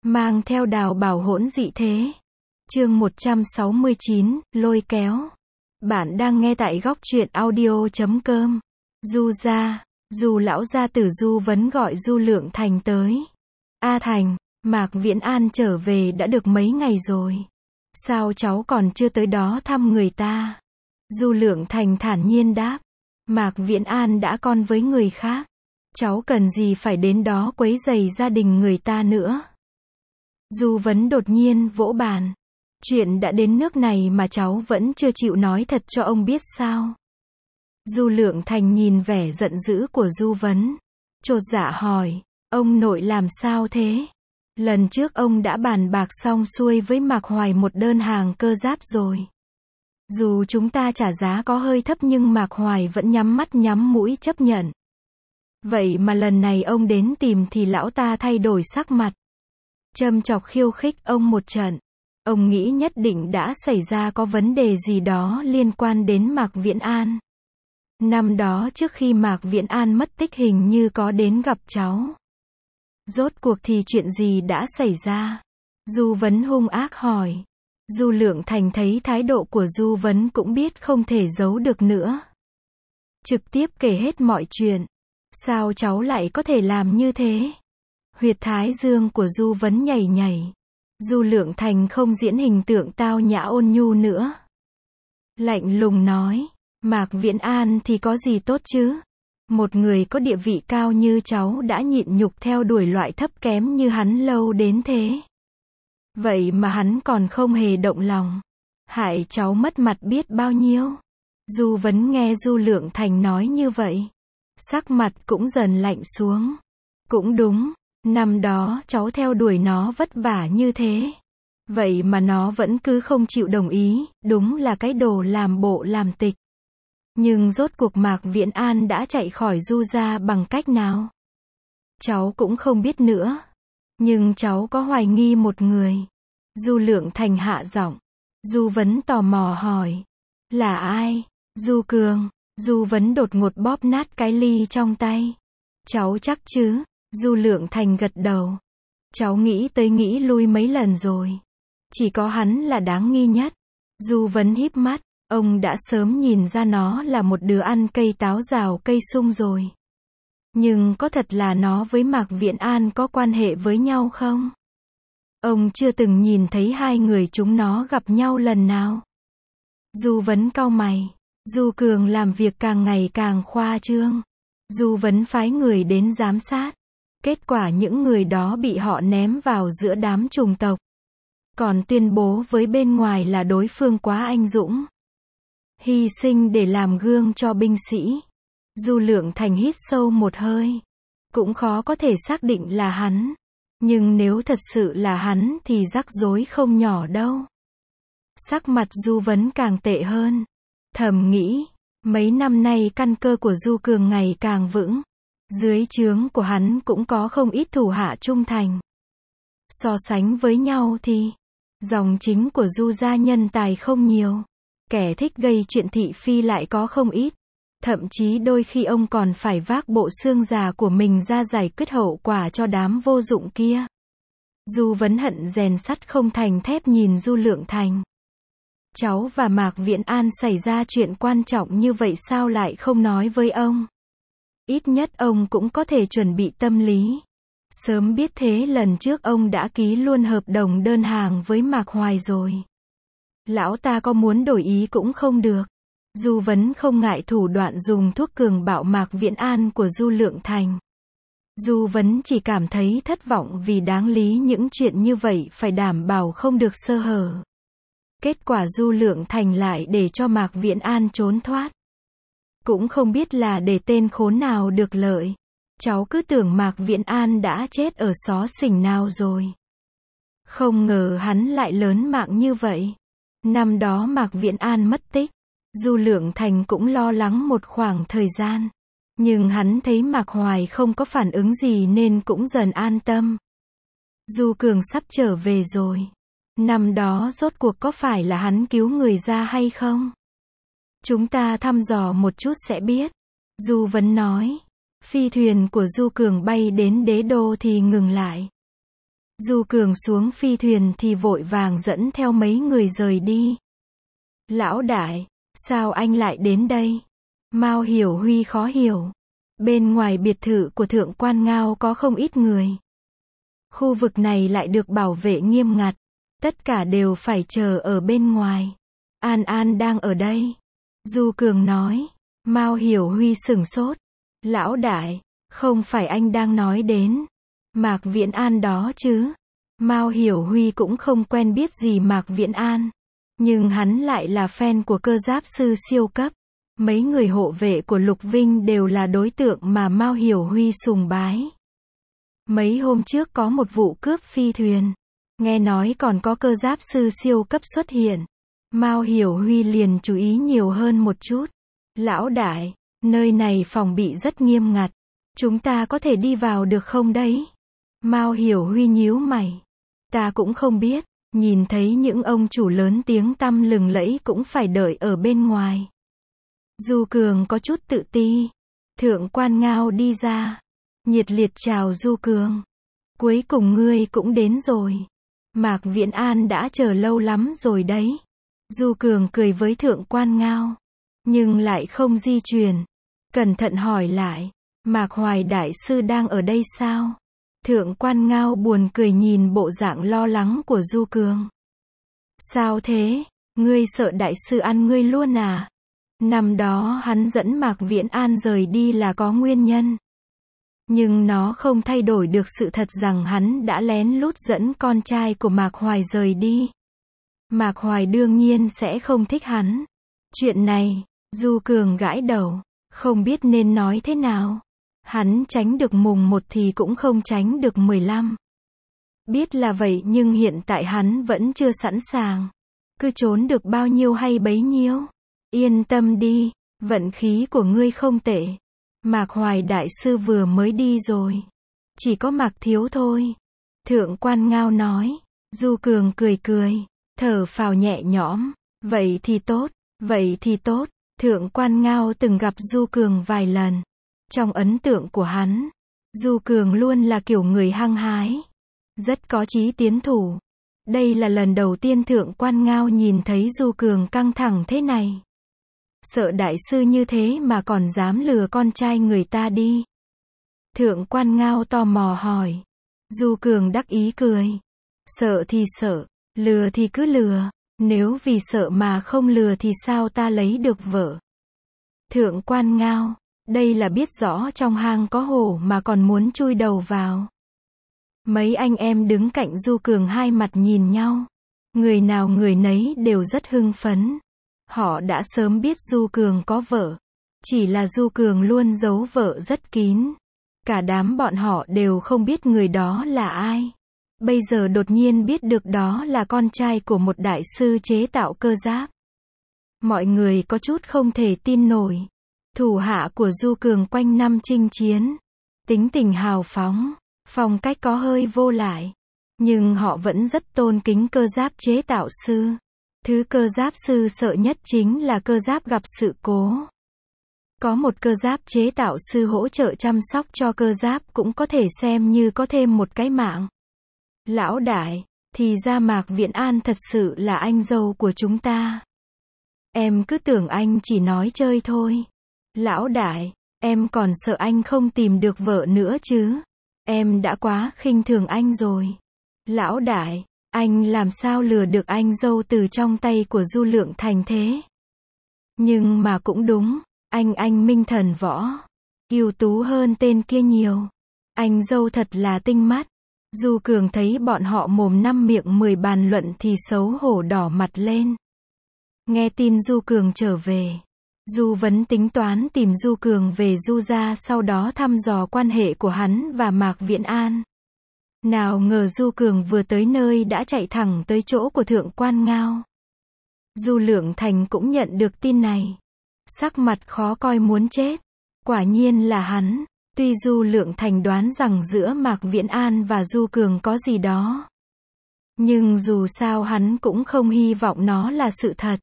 mang theo Đào Bảo hỗn dị thế. Chương 169, lôi kéo. Bạn đang nghe tại góc truyện audio.com. Du gia, Du lão gia tử Du Vấn gọi Du Lượng Thành tới. A Thành, Mạc Viễn An trở về đã được mấy ngày rồi. Sao cháu còn chưa tới đó thăm người ta? Du Lượng Thành thản nhiên đáp. Mạc Viễn An đã con với người khác. Cháu cần gì phải đến đó quấy rầy gia đình người ta nữa? Du Vấn đột nhiên vỗ bàn. Chuyện đã đến nước này mà cháu vẫn chưa chịu nói thật cho ông biết sao? Du Lượng Thành nhìn vẻ giận dữ của Du Vấn. Chột dạ hỏi, ông nội làm sao thế? Lần trước ông đã bàn bạc xong xuôi với Mạc Hoài một đơn hàng cơ giáp rồi. Dù chúng ta trả giá có hơi thấp nhưng Mạc Hoài vẫn nhắm mắt nhắm mũi chấp nhận. Vậy mà lần này ông đến tìm thì lão ta thay đổi sắc mặt. Châm chọc khiêu khích ông một trận. Ông nghĩ nhất định đã xảy ra có vấn đề gì đó liên quan đến Mạc Viễn An. Năm đó trước khi Mạc Viễn An mất tích hình như có đến gặp cháu. Rốt cuộc thì chuyện gì đã xảy ra? Du Vấn hung ác hỏi. Du Lượng Thành thấy thái độ của Du Vấn cũng biết không thể giấu được nữa. Trực tiếp kể hết mọi chuyện. Sao cháu lại có thể làm như thế? Huyệt thái dương của Du Vấn nhảy nhảy. Du Lượng Thành không diễn hình tượng tao nhã ôn nhu nữa. Lạnh lùng nói, Mạc Viễn An thì có gì tốt chứ? Một người có địa vị cao như cháu đã nhịn nhục theo đuổi loại thấp kém như hắn lâu đến thế. Vậy mà hắn còn không hề động lòng. Hại cháu mất mặt biết bao nhiêu. Du Vấn nghe Du Lượng Thành nói như vậy. Sắc mặt cũng dần lạnh xuống. Cũng đúng, năm đó cháu theo đuổi nó vất vả như thế. Vậy mà nó vẫn cứ không chịu đồng ý, đúng là cái đồ làm bộ làm tịch. Nhưng rốt cuộc Mạc Viễn An đã chạy khỏi Du gia bằng cách nào? Cháu cũng không biết nữa. Nhưng cháu có hoài nghi một người. Du Lượng Thành hạ giọng. Du Vấn tò mò hỏi. Là ai? Du Cường. Du Vấn đột ngột bóp nát cái ly trong tay. Cháu chắc chứ? Du Lượng Thành gật đầu. Cháu nghĩ tới nghĩ lui mấy lần rồi. Chỉ có hắn là đáng nghi nhất. Du Vấn híp mắt. Ông đã sớm nhìn ra nó là một đứa ăn cây táo rào cây sung rồi. Nhưng có thật là nó với Mạc Viễn An có quan hệ với nhau không? Ông chưa từng nhìn thấy hai người chúng nó gặp nhau lần nào. Du Vấn cau mày. Du Cường làm việc càng ngày càng khoa trương. Du Vấn phái người đến giám sát. Kết quả những người đó bị họ ném vào giữa đám trùng tộc. Còn tuyên bố với bên ngoài là đối phương quá anh dũng. Hy sinh để làm gương cho binh sĩ. Du Lượng Thành hít sâu một hơi. Cũng khó có thể xác định là hắn. Nhưng nếu thật sự là hắn thì rắc rối không nhỏ đâu. Sắc mặt Du Vấn càng tệ hơn. Thầm nghĩ, mấy năm nay căn cơ của Du Cường ngày càng vững. Dưới trướng của hắn cũng có không ít thủ hạ trung thành. So sánh với nhau thì, dòng chính của Du gia nhân tài không nhiều. Kẻ thích gây chuyện thị phi lại có không ít. Thậm chí đôi khi ông còn phải vác bộ xương già của mình ra giải quyết hậu quả cho đám vô dụng kia. Du Vấn hận rèn sắt không thành thép nhìn Du Lượng Thành. Cháu và Mạc Viễn An xảy ra chuyện quan trọng như vậy sao lại không nói với ông? Ít nhất ông cũng có thể chuẩn bị tâm lý. Sớm biết thế lần trước ông đã ký luôn hợp đồng đơn hàng với Mạc Hoài rồi. Lão ta có muốn đổi ý cũng không được. Du Vấn không ngại thủ đoạn dùng thuốc cường bạo Mạc Viễn An của Du Lượng Thành. Du Vấn chỉ cảm thấy thất vọng vì đáng lý những chuyện như vậy phải đảm bảo không được sơ hở. Kết quả Du Lượng Thành lại để cho Mạc Viễn An trốn thoát. Cũng không biết là để tên khốn nào được lợi. Cháu cứ tưởng Mạc Viễn An đã chết ở xó xỉnh nào rồi. Không ngờ hắn lại lớn mạng như vậy. Năm đó Mạc Viễn An mất tích. Du Lượng Thành cũng lo lắng một khoảng thời gian. Nhưng hắn thấy Mạc Hoài không có phản ứng gì nên cũng dần an tâm. Du Cường sắp trở về rồi. Năm đó rốt cuộc có phải là hắn cứu người ra hay không? Chúng ta thăm dò một chút sẽ biết. Du Vấn nói. Phi thuyền của Du Cường bay đến đế đô thì ngừng lại. Du Cường xuống phi thuyền thì vội vàng dẫn theo mấy người rời đi. Lão đại, sao anh lại đến đây? Mao Hiểu Huy khó hiểu. Bên ngoài biệt thự của Thượng Quan Ngao có không ít người. Khu vực này lại được bảo vệ nghiêm ngặt. Tất cả đều phải chờ ở bên ngoài. An An đang ở đây. Du Cường nói. Mao Hiểu Huy sửng sốt. Lão đại, không phải anh đang nói đến Mạc Viễn An đó chứ? Mao Hiểu Huy cũng không quen biết gì Mạc Viễn An. Nhưng hắn lại là fan của cơ giáp sư siêu cấp. Mấy người hộ vệ của Lục Vinh đều là đối tượng mà Mao Hiểu Huy sùng bái. Mấy hôm trước có một vụ cướp phi thuyền. Nghe nói còn có cơ giáp sư siêu cấp xuất hiện. Mao Hiểu Huy liền chú ý nhiều hơn một chút. Lão đại, nơi này phòng bị rất nghiêm ngặt. Chúng ta có thể đi vào được không đấy? Mao Hiểu Huy nhíu mày. Ta cũng không biết, nhìn thấy những ông chủ lớn tiếng tăm lừng lẫy cũng phải đợi ở bên ngoài. Du Cường có chút tự ti. Thượng Quan Ngao đi ra, nhiệt liệt chào Du Cường. Cuối cùng ngươi cũng đến rồi. Mạc Viễn An đã chờ lâu lắm rồi đấy. Du Cường cười với Thượng Quan Ngao, nhưng lại không di chuyển. Cẩn thận hỏi lại, Mạc Hoài đại sư đang ở đây sao? Thượng Quan Ngao buồn cười nhìn bộ dạng lo lắng của Du Cường. Sao thế? Ngươi sợ đại sư ăn ngươi luôn à? Năm đó hắn dẫn Mạc Viễn An rời đi là có nguyên nhân. Nhưng nó không thay đổi được sự thật rằng hắn đã lén lút dẫn con trai của Mạc Hoài rời đi. Mạc Hoài đương nhiên sẽ không thích hắn. Chuyện này, Du Cường gãi đầu, không biết nên nói thế nào. Hắn tránh được mùng 1 thì cũng không tránh được 15. Biết là vậy nhưng hiện tại hắn vẫn chưa sẵn sàng. Cứ trốn được bao nhiêu hay bấy nhiêu. Yên tâm đi, vận khí của ngươi không tệ. Mạc Hoài đại sư vừa mới đi rồi. Chỉ có Mạc Thiếu thôi. Thượng Quan Ngao nói. Du Cường cười cười, thở phào nhẹ nhõm. Vậy thì tốt, vậy thì tốt. Thượng Quan Ngao từng gặp Du Cường vài lần. Trong ấn tượng của hắn, Du Cường luôn là kiểu người hăng hái, rất có chí tiến thủ. Đây là lần đầu tiên Thượng Quan Ngao nhìn thấy Du Cường căng thẳng thế này. Sợ đại sư như thế mà còn dám lừa con trai người ta đi. Thượng Quan Ngao tò mò hỏi. Du Cường đắc ý cười. Sợ thì sợ, lừa thì cứ lừa. Nếu vì sợ mà không lừa thì sao ta lấy được vợ? Thượng Quan Ngao, đây là biết rõ trong hang có hổ mà còn muốn chui đầu vào. Mấy anh em đứng cạnh Du Cường hai mặt nhìn nhau. Người nào người nấy đều rất hưng phấn. Họ đã sớm biết Du Cường có vợ. Chỉ là Du Cường luôn giấu vợ rất kín. Cả đám bọn họ đều không biết người đó là ai. Bây giờ đột nhiên biết được đó là con trai của một đại sư chế tạo cơ giáp. Mọi người có chút không thể tin nổi. Thủ hạ của Du Cường quanh năm chinh chiến. Tính tình hào phóng, phong cách có hơi vô lại. Nhưng họ vẫn rất tôn kính cơ giáp chế tạo sư. Thứ cơ giáp sư sợ nhất chính là cơ giáp gặp sự cố. Có một cơ giáp chế tạo sư hỗ trợ chăm sóc cho cơ giáp cũng có thể xem như có thêm một cái mạng. Lão đại, thì ra Mạc Viễn An thật sự là anh dâu của chúng ta. Em cứ tưởng anh chỉ nói chơi thôi. Lão đại, em còn sợ anh không tìm được vợ nữa chứ. Em đã quá khinh thường anh rồi. Lão đại, anh làm sao lừa được anh dâu từ trong tay của Du Lượng Thành thế? Nhưng mà cũng đúng, anh minh thần võ. Ưu tú hơn tên kia nhiều. Anh dâu thật là tinh mắt. Du Cường thấy bọn họ mồm năm miệng 10 bàn luận thì xấu hổ đỏ mặt lên. Nghe tin Du Cường trở về. Du Vấn tính toán tìm Du Cường về Du gia sau đó thăm dò quan hệ của hắn và Mạc Viễn An. Nào ngờ Du Cường vừa tới nơi đã chạy thẳng tới chỗ của Thượng Quan Ngao. Du Lượng Thành cũng nhận được tin này. Sắc mặt khó coi muốn chết. Quả nhiên là hắn. Tuy Du Lượng Thành đoán rằng giữa Mạc Viễn An và Du Cường có gì đó. Nhưng dù sao hắn cũng không hy vọng nó là sự thật.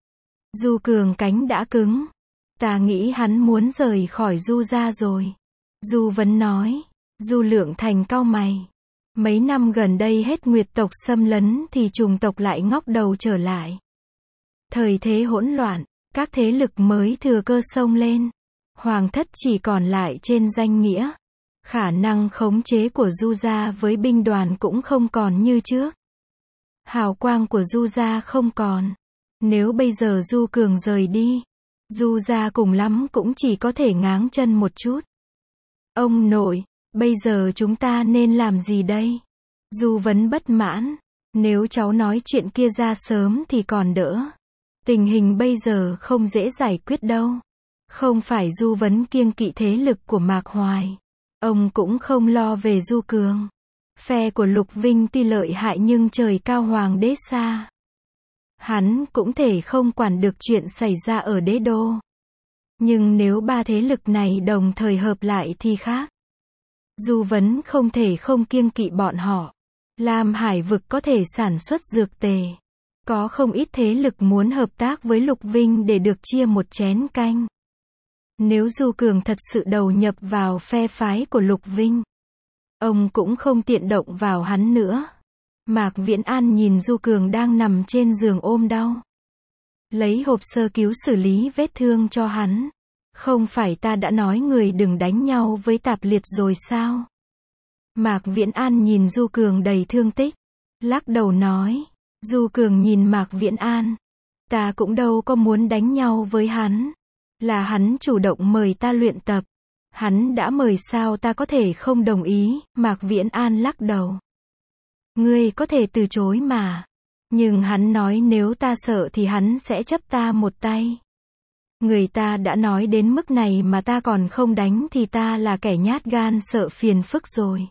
Du Cường cánh đã cứng. Ta nghĩ hắn muốn rời khỏi Du gia rồi. Du Vấn nói. Du Lượng Thành cau mày. Mấy năm gần đây hết Nguyệt tộc xâm lấn thì Trùng tộc lại ngóc đầu trở lại. Thời thế hỗn loạn, các thế lực mới thừa cơ xông lên. Hoàng thất chỉ còn lại trên danh nghĩa. Khả năng khống chế của Du gia với binh đoàn cũng không còn như trước. Hào quang của Du gia không còn. Nếu bây giờ Du Cường rời đi, Du gia cùng lắm cũng chỉ có thể ngáng chân một chút. Ông nội, bây giờ chúng ta nên làm gì đây? Du Vấn bất mãn. Nếu cháu nói chuyện kia ra sớm thì còn đỡ. Tình hình bây giờ không dễ giải quyết đâu. Không phải Du Vấn kiêng kỵ thế lực của Mạc Hoài. Ông cũng không lo về Du Cường. Phe của Lục Vinh tuy lợi hại nhưng trời cao hoàng đế xa. Hắn cũng thể không quản được chuyện xảy ra ở đế đô. Nhưng nếu ba thế lực này đồng thời hợp lại thì khác. Du Vấn không thể không kiêng kỵ bọn họ. Lam Hải vực có thể sản xuất dược tề. Có không ít thế lực muốn hợp tác với Lục Vinh để được chia một chén canh. Nếu Du Cường thật sự đầu nhập vào phe phái của Lục Vinh, ông cũng không tiện động vào hắn nữa. Mạc Viễn An nhìn Du Cường đang nằm trên giường ôm đau. Lấy hộp sơ cứu xử lý vết thương cho hắn. Không phải ta đã nói người đừng đánh nhau với Tạp Liệt rồi sao? Mạc Viễn An nhìn Du Cường đầy thương tích. Lắc đầu nói. Du Cường nhìn Mạc Viễn An. Ta cũng đâu có muốn đánh nhau với hắn. Là hắn chủ động mời ta luyện tập. Hắn đã mời sao ta có thể không đồng ý, Mạc Viễn An lắc đầu. Ngươi có thể từ chối mà. Nhưng hắn nói nếu ta sợ thì hắn sẽ chấp ta một tay. Người ta đã nói đến mức này mà ta còn không đánh thì ta là kẻ nhát gan sợ phiền phức rồi.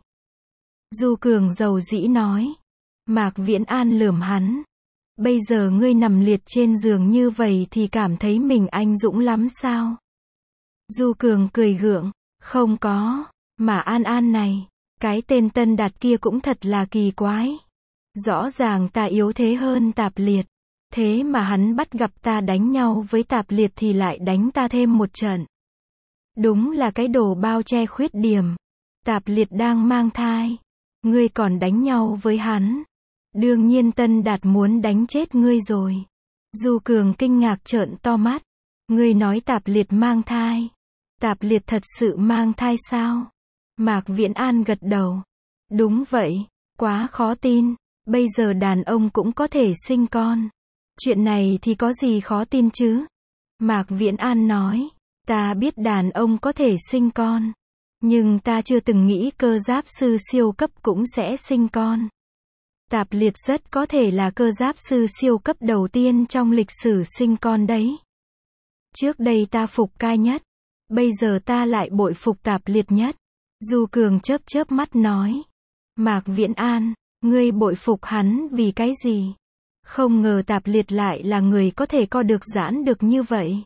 Du Cường dầu dĩ nói. Mạc Viễn An lườm hắn. Bây giờ ngươi nằm liệt trên giường như vậy thì cảm thấy mình anh dũng lắm sao? Du Cường cười gượng. Không có. Mà An An này. Cái tên Tân Đạt kia cũng thật là kỳ quái. Rõ ràng ta yếu thế hơn Tạp Liệt. Thế mà hắn bắt gặp ta đánh nhau với Tạp Liệt thì lại đánh ta thêm một trận. Đúng là cái đồ bao che khuyết điểm. Tạp Liệt đang mang thai. Ngươi còn đánh nhau với hắn. Đương nhiên Tân Đạt muốn đánh chết ngươi rồi. Du Cường kinh ngạc trợn to mắt. Ngươi nói Tạp Liệt mang thai. Tạp Liệt thật sự mang thai sao? Mạc Viễn An gật đầu. Đúng vậy. Quá khó tin. Bây giờ đàn ông cũng có thể sinh con. Chuyện này thì có gì khó tin chứ? Mạc Viễn An nói. Ta biết đàn ông có thể sinh con. Nhưng ta chưa từng nghĩ cơ giáp sư siêu cấp cũng sẽ sinh con. Tạp Liệt rất có thể là cơ giáp sư siêu cấp đầu tiên trong lịch sử sinh con đấy. Trước đây ta phục Cai nhất. Bây giờ ta lại bội phục Tạp Liệt nhất. Du Cường chớp chớp mắt nói. Mạc Viễn An, ngươi bội phục hắn vì cái gì? Không ngờ Tạp Liệt lại là người có thể co được giãn được như vậy.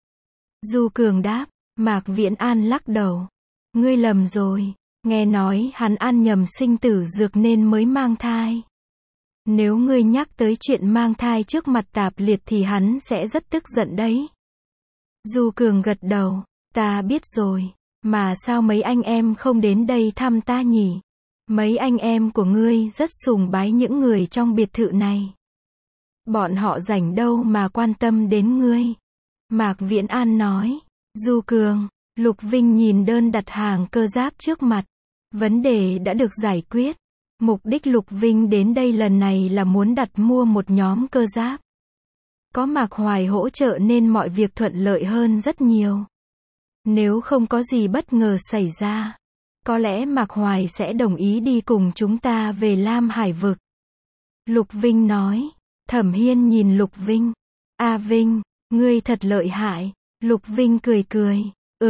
Du Cường đáp. Mạc Viễn An lắc đầu. Ngươi lầm rồi. Nghe nói hắn ăn nhầm sinh tử dược nên mới mang thai. Nếu ngươi nhắc tới chuyện mang thai trước mặt Tạp Liệt thì hắn sẽ rất tức giận đấy. Du Cường gật đầu. Ta biết rồi. Mà sao mấy anh em không đến đây thăm ta nhỉ? Mấy anh em của ngươi rất sùng bái những người trong biệt thự này. Bọn họ rảnh đâu mà quan tâm đến ngươi. Mạc Viễn An nói. Du Cường, Lục Vinh nhìn đơn đặt hàng cơ giáp trước mặt. Vấn đề đã được giải quyết. Mục đích Lục Vinh đến đây lần này là muốn đặt mua một nhóm cơ giáp. Có Mạc Hoài hỗ trợ nên mọi việc thuận lợi hơn rất nhiều. Nếu không có gì bất ngờ xảy ra, có lẽ Mạc Hoài sẽ đồng ý đi cùng chúng ta về Lam Hải vực. Lục Vinh nói. Thẩm Hiên nhìn Lục Vinh. A Vinh, ngươi thật lợi hại. Lục Vinh cười cười.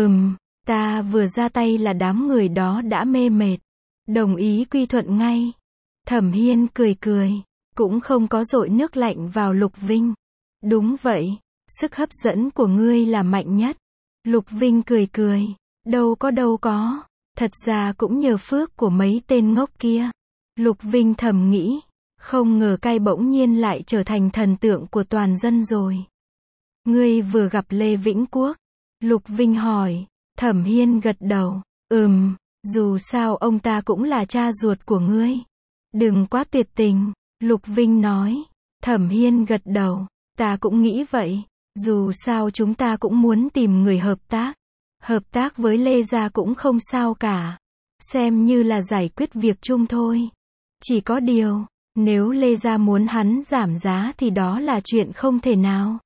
Ta vừa ra tay là đám người đó đã mê mệt. Đồng ý quy thuận ngay. Thẩm Hiên cười cười. Cũng không có dội nước lạnh vào Lục Vinh. Đúng vậy. Sức hấp dẫn của ngươi là mạnh nhất. Lục Vinh cười cười. Đâu có. Thật ra cũng nhờ phước của mấy tên ngốc kia. Lục Vinh thầm nghĩ. Không ngờ Cai bỗng nhiên lại trở thành thần tượng của toàn dân rồi. Ngươi vừa gặp Lê Vĩnh Quốc? Lục Vinh hỏi. Thẩm Hiên gật đầu. Dù sao ông ta cũng là cha ruột của ngươi. Đừng quá tuyệt tình, Lục Vinh nói. Thẩm Hiên gật đầu. Ta cũng nghĩ vậy. Dù sao chúng ta cũng muốn tìm người hợp tác. Hợp tác với Lê Gia cũng không sao cả. Xem như là giải quyết việc chung thôi. Chỉ có điều, nếu Lê Gia muốn hắn giảm giá thì đó là chuyện không thể nào.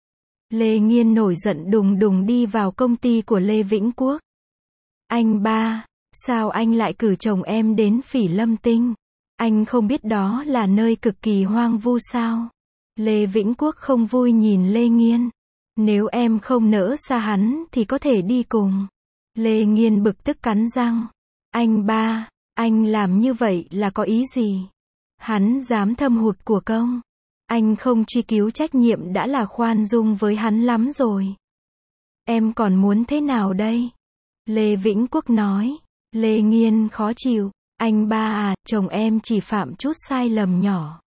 Lê Nghiên nổi giận đùng đùng đi vào công ty của Lê Vĩnh Quốc. Anh ba, sao anh lại cử chồng em đến Phỉ Lâm Tinh? Anh không biết đó là nơi cực kỳ hoang vu sao? Lê Vĩnh Quốc không vui nhìn Lê Nghiên. Nếu em không nỡ xa hắn thì có thể đi cùng. Lê Nghiên bực tức cắn răng. Anh ba, anh làm như vậy là có ý gì? Hắn dám thâm hụt của công. Anh không truy cứu trách nhiệm đã là khoan dung với hắn lắm rồi. Em còn muốn thế nào đây? Lê Vĩnh Quốc nói. Lê Nghiên khó chịu. Anh ba à, chồng em chỉ phạm chút sai lầm nhỏ.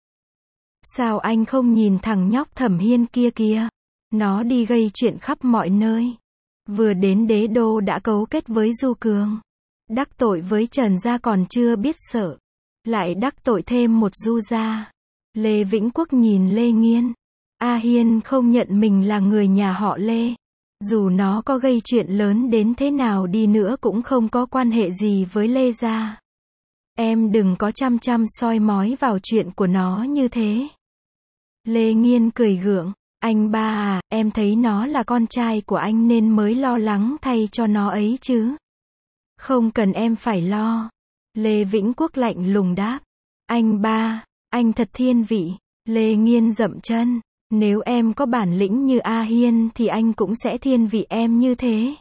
Sao anh không nhìn thằng nhóc Thẩm Hiên kia kìa? Nó đi gây chuyện khắp mọi nơi. Vừa đến đế đô đã cấu kết với Du Cường. Đắc tội với Trần gia còn chưa biết sợ. Lại đắc tội thêm một Du gia. Lê Vĩnh Quốc nhìn Lê Nghiên. A Hiên không nhận mình là người nhà họ Lê. Dù nó có gây chuyện lớn đến thế nào đi nữa cũng không có quan hệ gì với Lê gia. Em đừng có chăm chăm soi mói vào chuyện của nó như thế. Lê Nghiên cười gượng. Anh ba à, em thấy nó là con trai của anh nên mới lo lắng thay cho nó ấy chứ. Không cần em phải lo. Lê Vĩnh Quốc lạnh lùng đáp. Anh ba, anh thật thiên vị. Lê Nghiên dậm chân. Nếu em có bản lĩnh như A Hiên thì anh cũng sẽ thiên vị em như thế.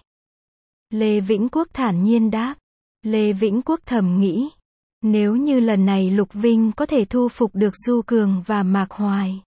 Lê Vĩnh Quốc thản nhiên đáp. Lê Vĩnh Quốc thầm nghĩ. Nếu như lần này Lục Vinh có thể thu phục được Du Cường và Mạc Hoài.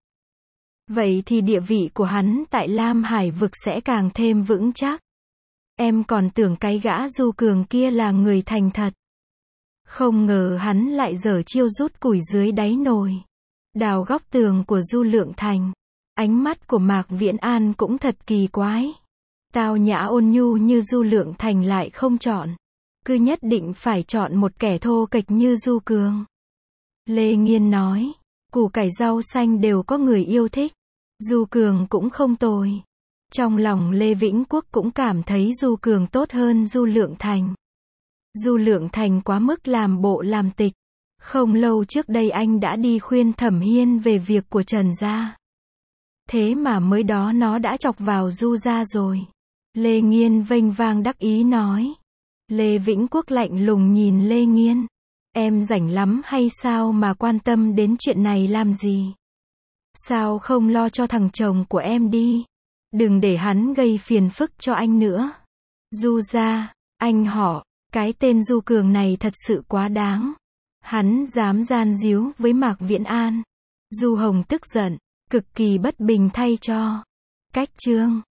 Vậy thì địa vị của hắn tại Lam Hải vực sẽ càng thêm vững chắc. Em còn tưởng cái gã Du Cường kia là người thành thật. Không ngờ hắn lại giở chiêu rút củi dưới đáy nồi. Đào góc tường của Du Lượng Thành. Ánh mắt của Mạc Viễn An cũng thật kỳ quái. Tao nhã ôn nhu như Du Lượng Thành lại không chọn. Cứ nhất định phải chọn một kẻ thô kệch như Du Cường. Lê Nghiên nói. Củ cải rau xanh đều có người yêu thích. Du Cường cũng không tồi. Trong lòng Lê Vĩnh Quốc cũng cảm thấy Du Cường tốt hơn Du Lượng Thành. Du Lượng Thành quá mức làm bộ làm tịch. Không lâu trước đây anh đã đi khuyên Thẩm Hiên về việc của Trần gia. Thế mà mới đó nó đã chọc vào Du gia rồi. Lê Nghiên vênh vang đắc ý nói. Lê Vĩnh Quốc lạnh lùng nhìn Lê Nghiên. Em rảnh lắm hay sao mà quan tâm đến chuyện này làm gì? Sao không lo cho thằng chồng của em đi? Đừng để hắn gây phiền phức cho anh nữa. Du gia, anh họ, cái tên Du Cường này thật sự quá đáng. Hắn dám gian díu với Mạc Viễn An. Du Hồng tức giận, cực kỳ bất bình thay cho. Cách chương